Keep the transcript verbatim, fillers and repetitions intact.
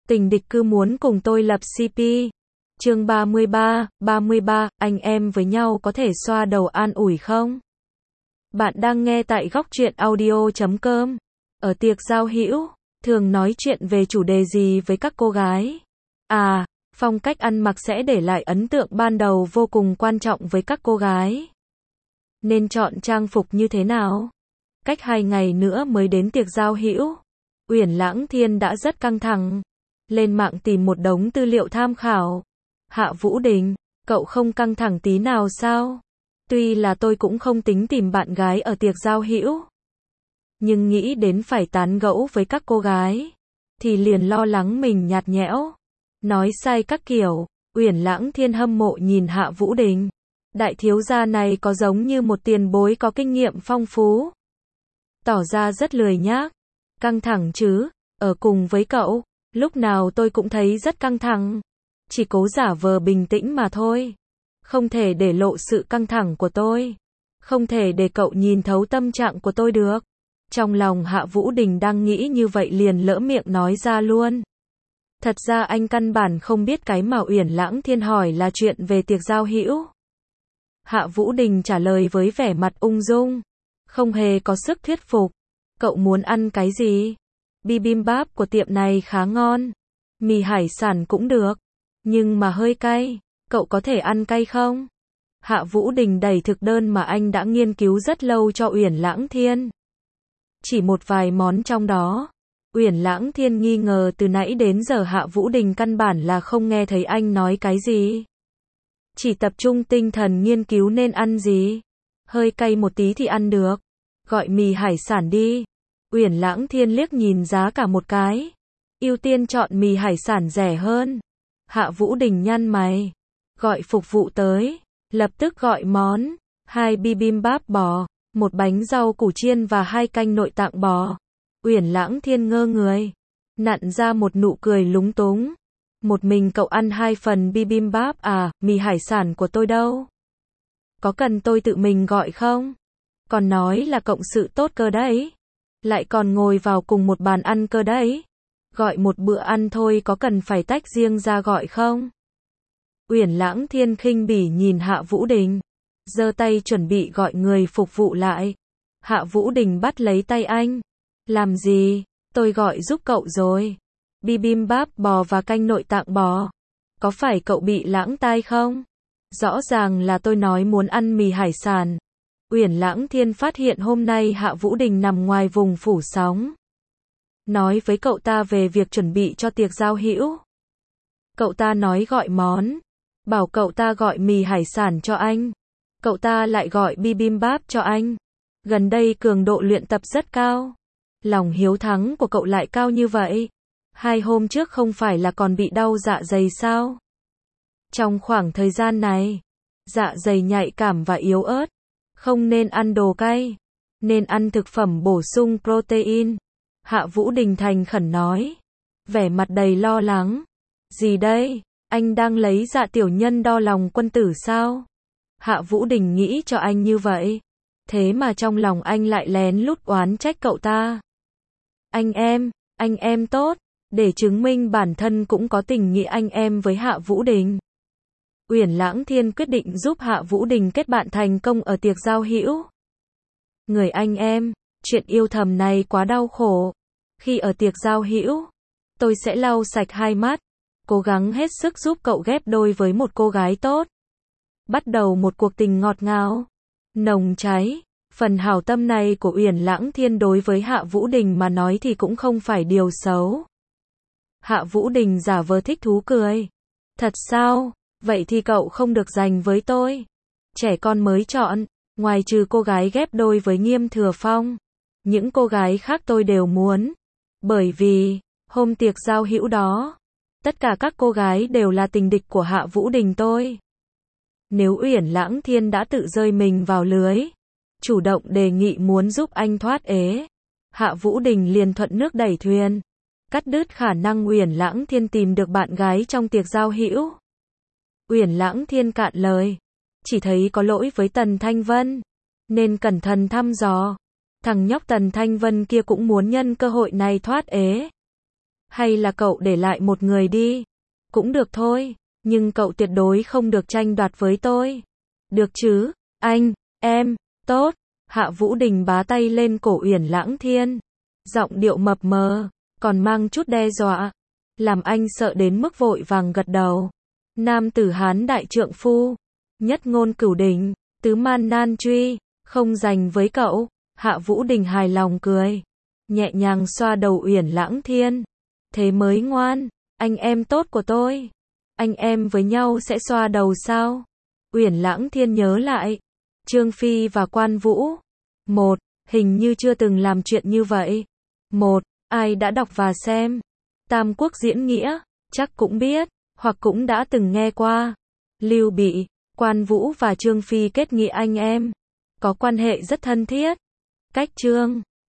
tình địch cứ muốn cùng tôi lập xê pê. Chương ba mươi ba, ba mươi ba, anh em với nhau có thể xoa đầu an ủi không? Bạn đang nghe tại góc truyện audio chấm com. Ở tiệc giao hữu, thường nói chuyện về chủ đề gì với các cô gái? À, phong cách ăn mặc sẽ để lại ấn tượng ban đầu vô cùng quan trọng với các cô gái. Nên chọn trang phục như thế nào? Cách hai ngày nữa mới đến tiệc giao hữu, Uyển Lãng Thiên đã rất căng thẳng. Lên mạng tìm một đống tư liệu tham khảo. Hạ Vũ Đình, cậu không căng thẳng tí nào sao? Tuy là tôi cũng không tính tìm bạn gái ở tiệc giao hữu, nhưng nghĩ đến phải tán gẫu với các cô gái, thì liền lo lắng mình nhạt nhẽo, nói sai các kiểu. Uyển Lãng Thiên hâm mộ nhìn Hạ Vũ Đình. Đại thiếu gia này có giống như một tiền bối có kinh nghiệm phong phú. Tỏ ra rất lười nhác. Căng thẳng chứ, ở cùng với cậu, lúc nào tôi cũng thấy rất căng thẳng. Chỉ cố giả vờ bình tĩnh mà thôi. Không thể để lộ sự căng thẳng của tôi. Không thể để cậu nhìn thấu tâm trạng của tôi được. Trong lòng Hạ Vũ Đình đang nghĩ như vậy liền lỡ miệng nói ra luôn. Thật ra anh căn bản không biết cái mà Uyển Lãng Thiên hỏi là chuyện về tiệc giao hữu. Hạ Vũ Đình trả lời với vẻ mặt ung dung, không hề có sức thuyết phục. Cậu muốn ăn cái gì? Bibimbap của tiệm này khá ngon. Mì hải sản cũng được, nhưng mà hơi cay. Cậu có thể ăn cay không? Hạ Vũ Đình đẩy thực đơn mà anh đã nghiên cứu rất lâu cho Uyển Lãng Thiên. Chỉ một vài món trong đó. Uyển Lãng Thiên nghi ngờ từ nãy đến giờ Hạ Vũ Đình căn bản là không nghe thấy anh nói cái gì. Chỉ tập trung tinh thần nghiên cứu nên ăn gì. Hơi cay một tí thì ăn được. Gọi mì hải sản đi. Uyển Lãng Thiên liếc nhìn giá cả một cái. Ưu tiên chọn mì hải sản rẻ hơn. Hạ Vũ Đình nhăn mày. Gọi phục vụ tới. Lập tức gọi món. Hai bibimbap bò, một bánh rau củ chiên và hai canh nội tạng bò. Uyển Lãng Thiên ngơ người. Nặn ra một nụ cười lúng túng. Một mình cậu ăn hai phần bibimbap à, mì hải sản của tôi đâu? Có cần tôi tự mình gọi không? Còn nói là cộng sự tốt cơ đấy. Lại còn ngồi vào cùng một bàn ăn cơ đấy. Gọi một bữa ăn thôi có cần phải tách riêng ra gọi không? Uyển Lãng Thiên khinh bỉ nhìn Hạ Vũ Đình. Giơ tay chuẩn bị gọi người phục vụ lại. Hạ Vũ Đình bắt lấy tay anh. Làm gì? Tôi gọi giúp cậu rồi. Bibimbap bò và canh nội tạng bò. Có phải cậu bị lãng tai không? Rõ ràng là tôi nói muốn ăn mì hải sản. Uyển Lãng Thiên phát hiện hôm nay Hạ Vũ Đình nằm ngoài vùng phủ sóng. Nói với cậu ta về việc chuẩn bị cho tiệc giao hữu. Cậu ta nói gọi món. Bảo cậu ta gọi mì hải sản cho anh. Cậu ta lại gọi bibimbap cho anh. Gần đây cường độ luyện tập rất cao. Lòng hiếu thắng của cậu lại cao như vậy. Hai hôm trước không phải là còn bị đau dạ dày sao? Trong khoảng thời gian này, dạ dày nhạy cảm và yếu ớt. Không nên ăn đồ cay. Nên ăn thực phẩm bổ sung protein. Hạ Vũ Đình thành khẩn nói. Vẻ mặt đầy lo lắng. Gì đây? Anh đang lấy dạ tiểu nhân đo lòng quân tử sao? Hạ Vũ Đình nghĩ cho anh như vậy. Thế mà trong lòng anh lại lén lút oán trách cậu ta. Anh em, anh em tốt. Để chứng minh bản thân cũng có tình nghĩa anh em với Hạ Vũ Đình. Uyển Lãng Thiên quyết định giúp Hạ Vũ Đình kết bạn thành công ở tiệc giao hữu. Người anh em, chuyện yêu thầm này quá đau khổ. Khi ở tiệc giao hữu, tôi sẽ lau sạch hai mắt, cố gắng hết sức giúp cậu ghép đôi với một cô gái tốt. Bắt đầu một cuộc tình ngọt ngào, nồng cháy. Phần hảo tâm này của Uyển Lãng Thiên đối với Hạ Vũ Đình mà nói thì cũng không phải điều xấu. Hạ Vũ Đình giả vờ thích thú cười. Thật sao? Vậy thì cậu không được giành với tôi. Trẻ con mới chọn, ngoài trừ cô gái ghép đôi với Nghiêm Thừa Phong. Những cô gái khác tôi đều muốn. Bởi vì, hôm tiệc giao hữu đó, tất cả các cô gái đều là tình địch của Hạ Vũ Đình tôi. Nếu Uyển Lãng Thiên đã tự rơi mình vào lưới, chủ động đề nghị muốn giúp anh thoát ế, Hạ Vũ Đình liền thuận nước đẩy thuyền. Cắt đứt khả năng Uyển Lãng Thiên tìm được bạn gái trong tiệc giao hữu. Uyển Lãng Thiên cạn lời. Chỉ thấy có lỗi với Tần Thanh Vân. Nên cẩn thận thăm dò. Thằng nhóc Tần Thanh Vân kia cũng muốn nhân cơ hội này thoát ế. Hay là cậu để lại một người đi. Cũng được thôi, nhưng cậu tuyệt đối không được tranh đoạt với tôi. Được chứ, anh, em, tốt. Hạ Vũ Đình bá tay lên cổ Uyển Lãng Thiên. Giọng điệu mập mờ, còn mang chút đe dọa. Làm anh sợ đến mức vội vàng gật đầu. Nam tử Hán đại trượng phu. Nhất ngôn cửu đỉnh, tứ man nan truy. Không dành với cậu. Hạ Vũ Đình hài lòng cười. Nhẹ nhàng xoa đầu Uyển Lãng Thiên. Thế mới ngoan, anh em tốt của tôi. Anh em với nhau sẽ xoa đầu sao? Uyển Lãng Thiên nhớ lại. Trương Phi và Quan Vũ. Một, hình như chưa từng làm chuyện như vậy. Một, ai đã đọc và xem? Tam Quốc diễn nghĩa, chắc cũng biết, hoặc cũng đã từng nghe qua. Lưu Bị, Quan Vũ và Trương Phi kết nghĩa anh em. Có quan hệ rất thân thiết. Cách chương